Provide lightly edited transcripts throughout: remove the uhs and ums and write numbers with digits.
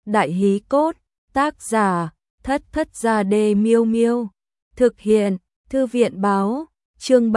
Đại hí cốt, tác giả, Thất Thất Gia Đê Miêu Miêu. Thực hiện, Thư viện báo, chương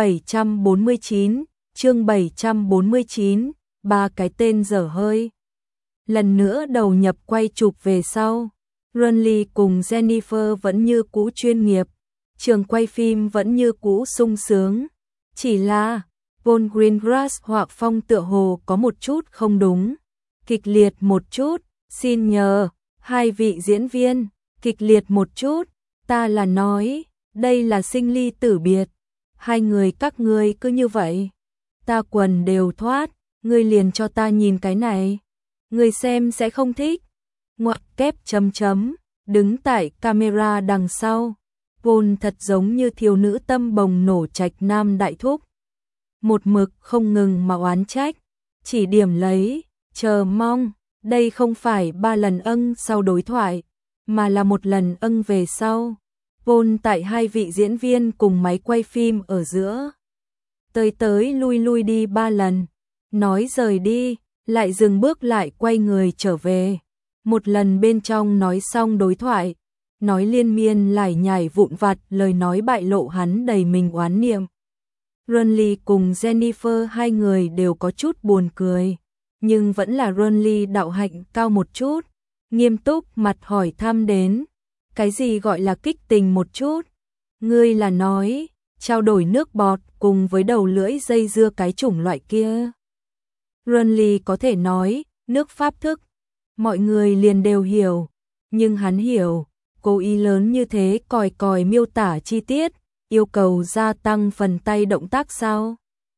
749, ba cái tên dở hơi. Lần nữa đầu nhập quay chụp về sau, Runley cùng Jennifer vẫn như cũ chuyên nghiệp, trường quay phim vẫn như cũ sung sướng. Chỉ là, Paul Greengrass hoặc phong tựa hồ có một chút không đúng, kịch liệt một chút, xin nhờ, hai vị diễn viên, kịch liệt một chút, ta là nói, đây là sinh ly tử biệt, hai người các ngươi cứ như vậy, ta quần đều thoát, ngươi liền cho ta nhìn cái này, ngươi xem sẽ không thích, ngoặc kép chấm chấm, đứng tại camera đằng sau, Paul thật giống như thiếu nữ tâm bồng nổ trạch nam đại thúc, một mực không ngừng mà oán trách, chỉ điểm lấy, chờ mong, đây không phải 3 lần âng sau đối thoại, mà là một lần âng về sau. Paul tại hai vị diễn viên cùng máy quay phim ở giữa. Tới lui đi 3 lần, nói rời đi, lại dừng bước lại quay người trở về. Một lần bên trong nói xong đối thoại, nói liên miên lải nhải vụn vặt lời nói bại lộ hắn đầy mình oán niệm. Runley cùng Jennifer hai người đều có chút buồn cười, nhưng vẫn là Runley đạo hạnh cao một chút, nghiêm túc mặt hỏi thăm đến, cái gì gọi là kích tình một chút? Ngươi là nói, trao đổi nước bọt cùng với đầu lưỡi dây dưa cái chủng loại kia. Runley có thể nói, nước pháp thức, mọi người liền đều hiểu, nhưng hắn hiểu, cố ý lớn như thế còi miêu tả chi tiết, yêu cầu gia tăng phần tay động tác sao?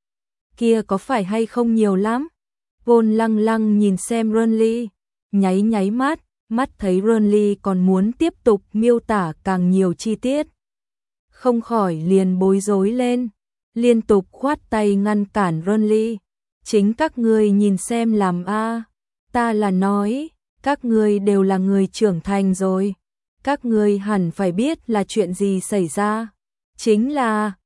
Kia có phải hay không nhiều lắm? Paul lăng nhìn xem Runley, nháy mắt thấy Runley còn muốn tiếp tục miêu tả càng nhiều chi tiết. Không khỏi liền bối rối lên, liên tục khoát tay ngăn cản Runley. Chính các ngươi nhìn xem làm a, ta là nói, các ngươi đều là người trưởng thành rồi, các ngươi hẳn phải biết là chuyện gì xảy ra. Chính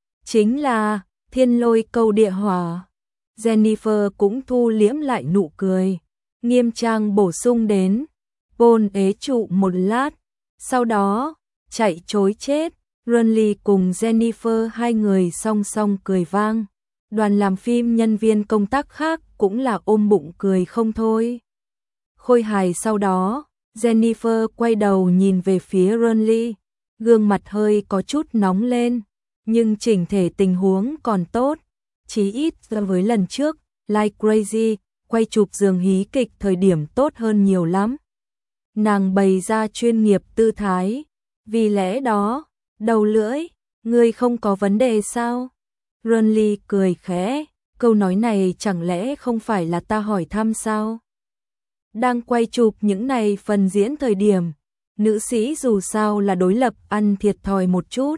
là, thiên lôi câu địa hỏa. Jennifer cũng thu liễm lại nụ cười, nghiêm trang bổ sung đến. Paul ế trụ một lát, sau đó, chạy trối chết, Runley cùng Jennifer hai người song song cười vang. Đoàn làm phim nhân viên công tác khác cũng là ôm bụng cười không thôi. Khôi hài sau đó, Jennifer quay đầu nhìn về phía Runley, gương mặt hơi có chút nóng lên, nhưng chỉnh thể tình huống còn tốt, chí ít so với lần trước, Like Crazy, quay chụp giường hí kịch thời điểm tốt hơn nhiều lắm. Nàng bày ra chuyên nghiệp tư thái, vì lẽ đó, đầu lưỡi, ngươi không có vấn đề sao? Runley cười khẽ, câu nói này chẳng lẽ không phải là ta hỏi thăm sao? Đang quay chụp những này phần diễn thời điểm, nữ sĩ dù sao là đối lập ăn thiệt thòi một chút.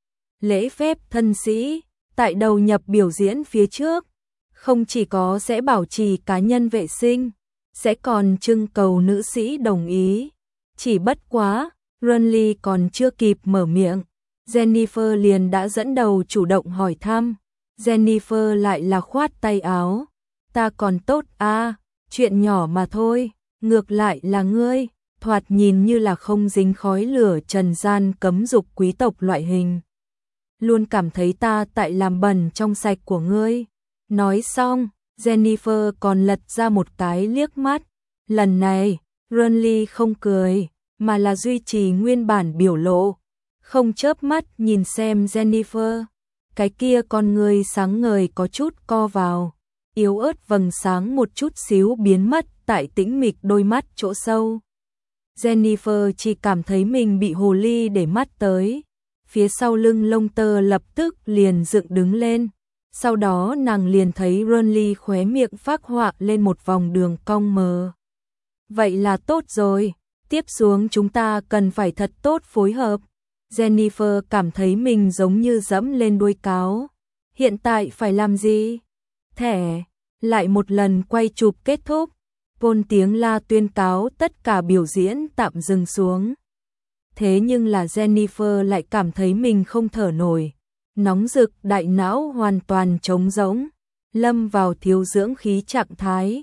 Lễ phép thân sĩ, tại đầu nhập biểu diễn phía trước, không chỉ có sẽ bảo trì cá nhân vệ sinh, sẽ còn trưng cầu nữ sĩ đồng ý. Chỉ bất quá, Runley còn chưa kịp mở miệng, Jennifer liền đã dẫn đầu chủ động hỏi thăm. Jennifer lại là khoát tay áo, ta còn tốt à, chuyện nhỏ mà thôi, ngược lại là ngươi, thoạt nhìn như là không dính khói lửa trần gian cấm dục quý tộc loại hình. Luôn cảm thấy ta tại làm bẩn trong sạch của ngươi. Nói xong, Jennifer còn lật ra một cái liếc mắt. Lần này, Runley không cười, mà là duy trì nguyên bản biểu lộ. Không chớp mắt nhìn xem Jennifer. Cái kia con ngươi sáng ngời có chút co vào. Yếu ớt vầng sáng một chút xíu biến mất tại tĩnh mịch đôi mắt chỗ sâu. Jennifer chỉ cảm thấy mình bị hồ ly để mắt tới. Phía sau lưng lông tơ lập tức liền dựng đứng lên. Sau đó nàng liền thấy Runley khóe miệng phác họa lên một vòng đường cong mờ. Vậy là tốt rồi, tiếp xuống chúng ta cần phải thật tốt phối hợp. Jennifer cảm thấy mình giống như dẫm lên đuôi cáo. Hiện tại phải làm gì? Thẻ, lại một lần quay chụp kết thúc. Paul tiếng la tuyên cáo tất cả biểu diễn tạm dừng xuống. Thế nhưng là Jennifer lại cảm thấy mình không thở nổi. Nóng rực đại não hoàn toàn trống rỗng, lâm vào thiếu dưỡng khí trạng thái.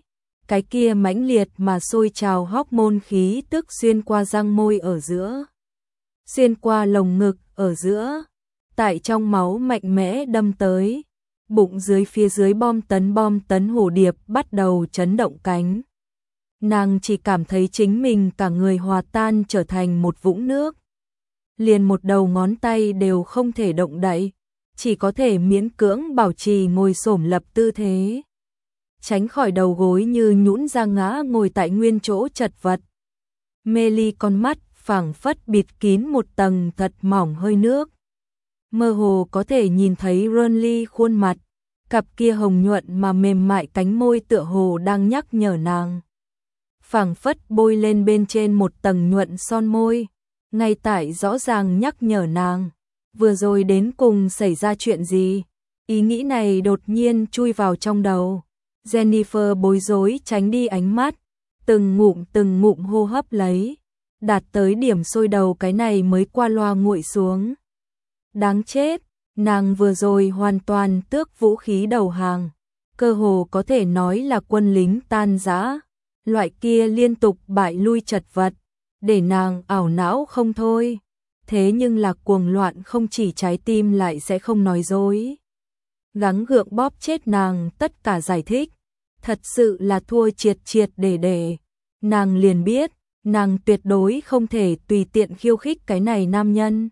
cái kia mãnh liệt mà sôi trào hormone khí tức xuyên qua răng môi ở giữa, xuyên qua lồng ngực ở giữa, tại trong máu mạnh mẽ đâm tới, bụng dưới phía dưới bom tấn hồ điệp bắt đầu chấn động cánh. Nàng chỉ cảm thấy chính mình cả người hòa tan trở thành một vũng nước. Liền một đầu ngón tay đều không thể động đậy, chỉ có thể miễn cưỡng bảo trì ngồi xổm lập tư thế. Tránh khỏi đầu gối như nhũn ra ngã ngồi tại nguyên chỗ chật vật. Mê ly con mắt phảng phất bịt kín một tầng thật mỏng hơi nước. Mơ hồ có thể nhìn thấy Renly khuôn mặt, cặp kia hồng nhuận mà mềm mại cánh môi tựa hồ đang nhắc nhở nàng. Phảng phất bôi lên bên trên một tầng nhuận son môi, ngay tại rõ ràng nhắc nhở nàng, vừa rồi đến cùng xảy ra chuyện gì. Ý nghĩ này đột nhiên chui vào trong đầu. Jennifer bối rối tránh đi ánh mắt, từng ngụm hô hấp lấy, đạt tới điểm sôi đầu cái này mới qua loa nguội xuống. Đáng chết, nàng vừa rồi hoàn toàn tước vũ khí đầu hàng, cơ hồ có thể nói là quân lính tan rã, loại kia liên tục bại lui chật vật, để nàng ảo não không thôi. Thế nhưng là cuồng loạn không chỉ trái tim lại sẽ không nói dối. Gắng gượng bóp chết nàng tất cả giải thích, thật sự là thua triệt để. Nàng liền biết, nàng tuyệt đối không thể tùy tiện khiêu khích cái này nam nhân.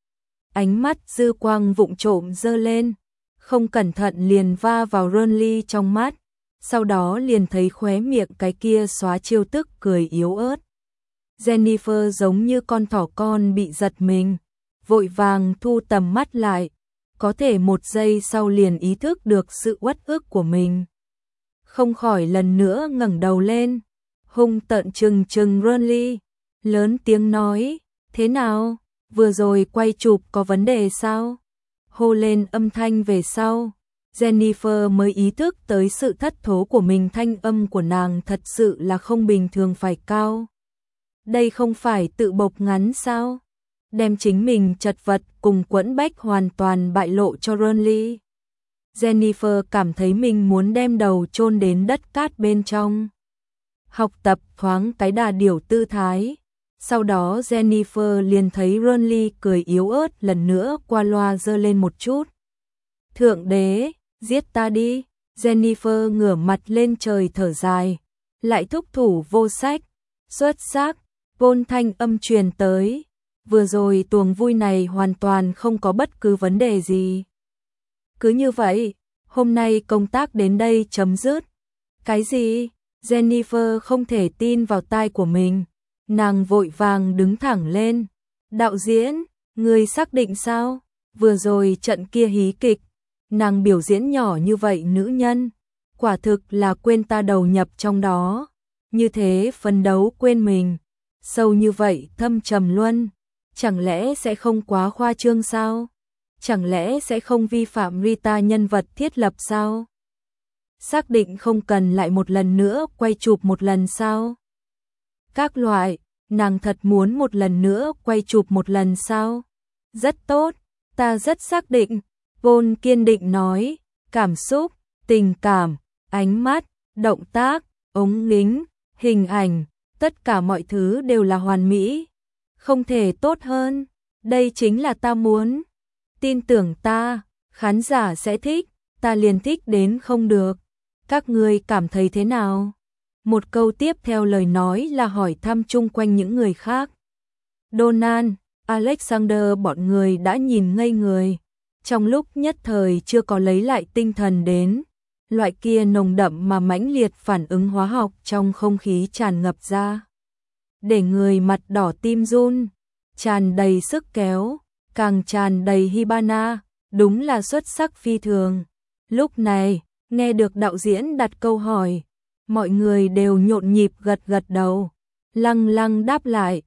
Ánh mắt dư quang vụng trộm dơ lên, không cẩn thận liền va vào Renly trong mắt, sau đó liền thấy khóe miệng cái kia xóa chiêu tức cười yếu ớt. Jennifer giống như con thỏ con bị giật mình, vội vàng thu tầm mắt lại, có thể một giây sau liền ý thức được sự uất ức của mình. Không khỏi lần nữa ngẩng đầu lên, hung tợn trừng Renly, lớn tiếng nói, thế nào, vừa rồi quay chụp có vấn đề sao? Hô lên âm thanh về sau, Jennifer mới ý thức tới sự thất thố của mình, thanh âm của nàng thật sự là không bình thường phải cao. Đây không phải tự bộc ngắn sao? Đem chính mình chật vật cùng quẫn bách hoàn toàn bại lộ cho Renly. Jennifer cảm thấy mình muốn đem đầu chôn đến đất cát bên trong. Học tập thoáng cái đà điểu tư thái. Sau đó Jennifer liền thấy Renly cười yếu ớt lần nữa qua loa giơ lên một chút. Thượng đế, giết ta đi. Jennifer ngửa mặt lên trời thở dài, lại thúc thủ vô sách, xuất sắc, vôn thanh âm truyền tới. Vừa rồi tuồng vui này hoàn toàn không có bất cứ vấn đề gì. Cứ như vậy, hôm nay công tác đến đây chấm dứt. Cái gì? Jennifer không thể tin vào tai của mình. Nàng vội vàng đứng thẳng lên. Đạo diễn, người xác định sao? Vừa rồi trận kia hí kịch, nàng biểu diễn nhỏ như vậy nữ nhân, quả thực là quên ta đầu nhập trong đó. Như thế phấn đấu quên mình, sâu như vậy thâm trầm luân, chẳng lẽ sẽ không quá khoa trương sao? Chẳng lẽ sẽ không vi phạm Rita nhân vật thiết lập sao? Xác định không cần lại một lần nữa quay chụp một lần sao? Các loại, nàng thật muốn một lần nữa quay chụp một lần sao? Rất tốt, ta rất xác định, Vôn kiên định nói, cảm xúc, tình cảm, ánh mắt, động tác, ống lính, hình ảnh, tất cả mọi thứ đều là hoàn mỹ, không thể tốt hơn, đây chính là ta muốn. Tin tưởng ta, khán giả sẽ thích, ta liền thích đến không được. Các ngươi cảm thấy thế nào? Một câu tiếp theo lời nói là hỏi thăm chung quanh những người khác. Donald, Alexander bọn người đã nhìn ngây người. Trong lúc nhất thời chưa có lấy lại tinh thần đến, loại kia nồng đậm mà mãnh liệt phản ứng hóa học trong không khí tràn ngập ra. Để người mặt đỏ tim run, tràn đầy sức kéo, càng tràn đầy Hibana, đúng là xuất sắc phi thường. Lúc này, nghe được đạo diễn đặt câu hỏi, mọi người đều nhộn nhịp gật gật đầu, lăng lăng đáp lại,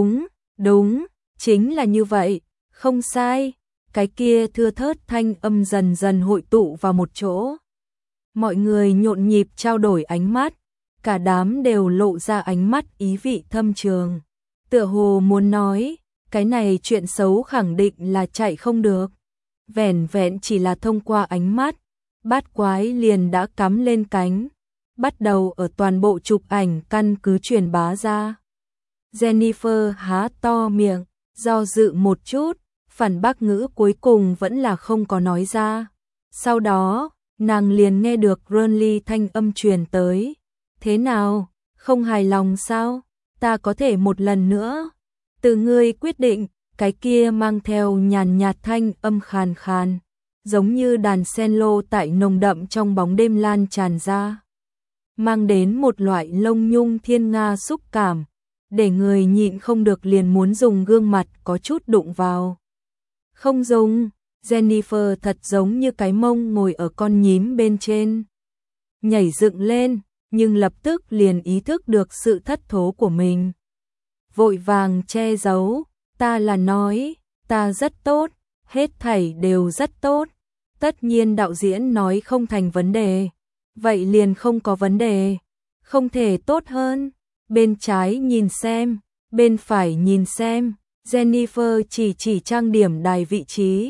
đúng, chính là như vậy, không sai. Cái kia thưa thớt thanh âm dần dần hội tụ vào một chỗ. Mọi người nhộn nhịp trao đổi ánh mắt, cả đám đều lộ ra ánh mắt ý vị thâm trường. Tựa hồ muốn nói, cái này chuyện xấu khẳng định là chạy không được. Vẻn vẹn chỉ là thông qua ánh mắt, bát quái liền đã cắm lên cánh. bắt đầu ở toàn bộ chụp ảnh căn cứ truyền bá ra. Jennifer há to miệng, do dự một chút, phản bác ngữ cuối cùng vẫn là không có nói ra. Sau đó, nàng liền nghe được Renly thanh âm truyền tới. Thế nào, không hài lòng sao? Ta có thể một lần nữa. Từ ngươi quyết định, cái kia mang theo nhàn nhạt thanh âm khàn khàn, giống như đàn cello tại nồng đậm trong bóng đêm lan tràn ra. Mang đến một loại lông nhung thiên nga xúc cảm, để người nhịn không được liền muốn dùng gương mặt có chút đụng vào. Không dùng, Jennifer thật giống như cái mông ngồi ở con nhím bên trên. Nhảy dựng lên, nhưng lập tức liền ý thức được sự thất thố của mình. Vội vàng che giấu, ta là nói, ta rất tốt, hết thảy đều rất tốt. Tất nhiên đạo diễn nói không thành vấn đề, vậy liền không có vấn đề, không thể tốt hơn. Bên trái nhìn xem, bên phải nhìn xem, Jennifer chỉ trang điểm đài vị trí.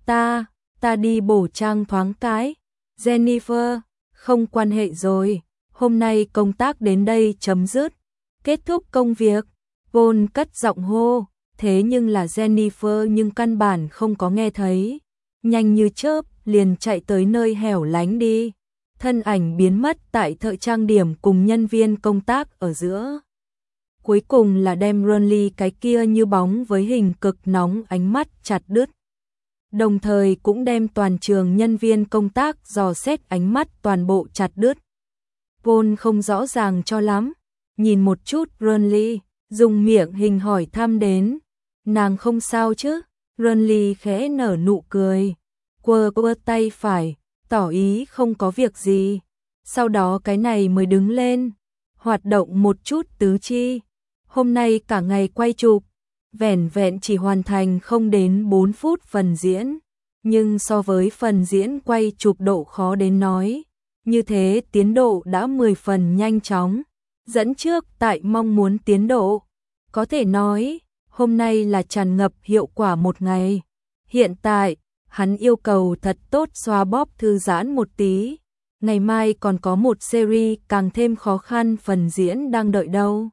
Ta đi bổ trang thoáng cái. Jennifer, không quan hệ rồi, hôm nay công tác đến đây chấm dứt, kết thúc công việc. Paul cất giọng hô, thế nhưng là Jennifer nhưng căn bản không có nghe thấy. Nhanh như chớp, liền chạy tới nơi hẻo lánh đi. Thân ảnh biến mất tại thợ trang điểm cùng nhân viên công tác ở giữa. Cuối cùng là đem Renly cái kia như bóng với hình cực nóng ánh mắt chặt đứt. Đồng thời cũng đem toàn trường nhân viên công tác dò xét ánh mắt toàn bộ chặt đứt. Paul không rõ ràng cho lắm, nhìn một chút Renly, dùng miệng hình hỏi thăm đến. Nàng không sao chứ? Renly khẽ nở nụ cười, quơ tay phải, tỏ ý không có việc gì. Sau đó cái này mới đứng lên, hoạt động một chút tứ chi. Hôm nay cả ngày quay chụp, vẻn vẹn chỉ hoàn thành không đến 4 phút phần diễn. Nhưng so với phần diễn quay chụp độ khó đến nói, như thế tiến độ đã 10 phần nhanh chóng, dẫn trước tại mong muốn tiến độ. Có thể nói, hôm nay là tràn ngập hiệu quả một ngày. Hiện tại, hắn yêu cầu thật tốt xoa bóp thư giãn một tí. Ngày mai còn có một series càng thêm khó khăn phần diễn đang đợi đâu.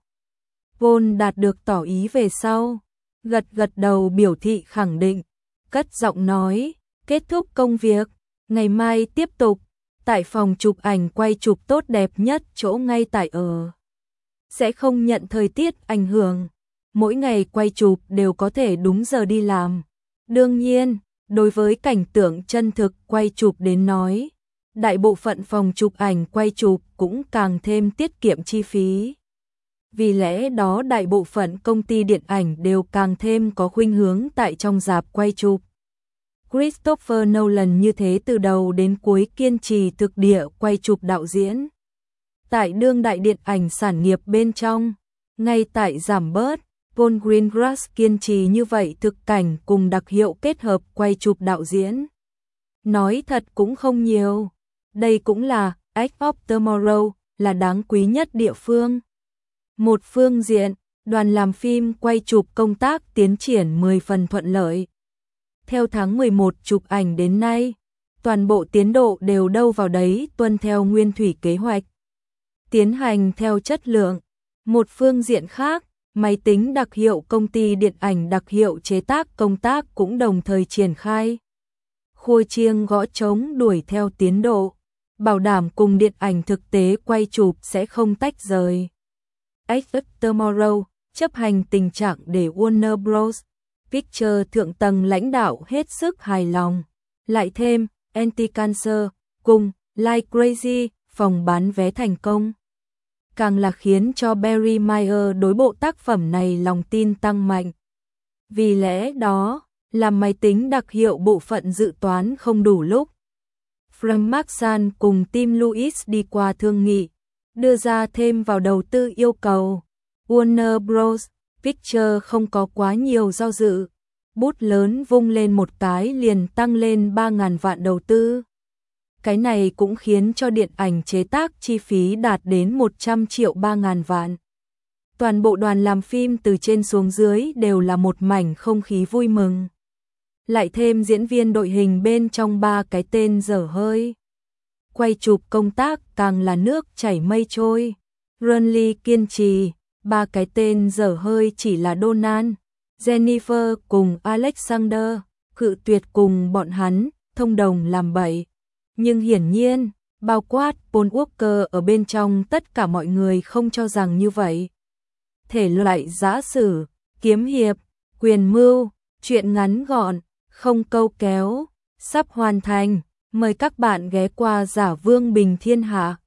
Paul đạt được tỏ ý về sau, gật đầu biểu thị khẳng định, cất giọng nói, kết thúc công việc, ngày mai tiếp tục, tại phòng chụp ảnh quay chụp tốt đẹp nhất chỗ ngay tại ở. Sẽ không nhận thời tiết ảnh hưởng, mỗi ngày quay chụp đều có thể đúng giờ đi làm. Đương nhiên, đối với cảnh tượng chân thực quay chụp đến nói, đại bộ phận phòng chụp ảnh quay chụp cũng càng thêm tiết kiệm chi phí. Vì lẽ đó đại bộ phận công ty điện ảnh đều càng thêm có khuynh hướng tại trong rạp quay chụp. Christopher Nolan như thế từ đầu đến cuối kiên trì thực địa quay chụp đạo diễn. Tại đương đại điện ảnh sản nghiệp bên trong, ngay tại giảm bớt, Paul Greengrass kiên trì như vậy thực cảnh cùng đặc hiệu kết hợp quay chụp đạo diễn. Nói thật cũng không nhiều, đây cũng là Edge of Tomorrow, là đáng quý nhất địa phương. Một phương diện, đoàn làm phim quay chụp công tác tiến triển 10 phần thuận lợi. Theo tháng 11 chụp ảnh đến nay, toàn bộ tiến độ đều đâu vào đấy tuân theo nguyên thủy kế hoạch. Tiến hành theo chất lượng. Một phương diện khác, máy tính đặc hiệu công ty điện ảnh đặc hiệu chế tác công tác cũng đồng thời triển khai. Khua chiêng gõ trống đuổi theo tiến độ, bảo đảm cùng điện ảnh thực tế quay chụp sẽ không tách rời. Edge of Tomorrow chấp hành tình trạng để Warner Bros. Pictures thượng tầng lãnh đạo hết sức hài lòng. Lại thêm, Anti-Cancer cùng Like Crazy phòng bán vé thành công. Càng là khiến cho Barry Meyer đối bộ tác phẩm này lòng tin tăng mạnh. Vì lẽ đó, làm máy tính đặc hiệu bộ phận dự toán không đủ lúc. Frank Maxan cùng Tim Lewis đi qua thương nghị, đưa ra thêm vào đầu tư yêu cầu. Warner Bros. Pictures không có quá nhiều do dự, bút lớn vung lên một cái liền tăng lên 3.000 vạn đầu tư. Cái này cũng khiến cho điện ảnh chế tác chi phí đạt đến 100 triệu 3.000 vạn. Toàn bộ đoàn làm phim từ trên xuống dưới đều là một mảnh không khí vui mừng. Lại thêm diễn viên đội hình bên trong 3 cái tên dở hơi. quay chụp công tác càng là nước chảy mây trôi. Renly kiên trì, ba cái tên dở hơi chỉ là Donald, Jennifer cùng Alexander, cự tuyệt cùng bọn hắn, thông đồng làm bậy. Nhưng hiển nhiên, bao quát Paul Walker ở bên trong tất cả mọi người không cho rằng như vậy. Thể loại giã sử, kiếm hiệp, quyền mưu, truyện ngắn gọn, không câu kéo, sắp hoàn thành. Mời các bạn ghé qua Giả Vương Bình Thiên Hạ.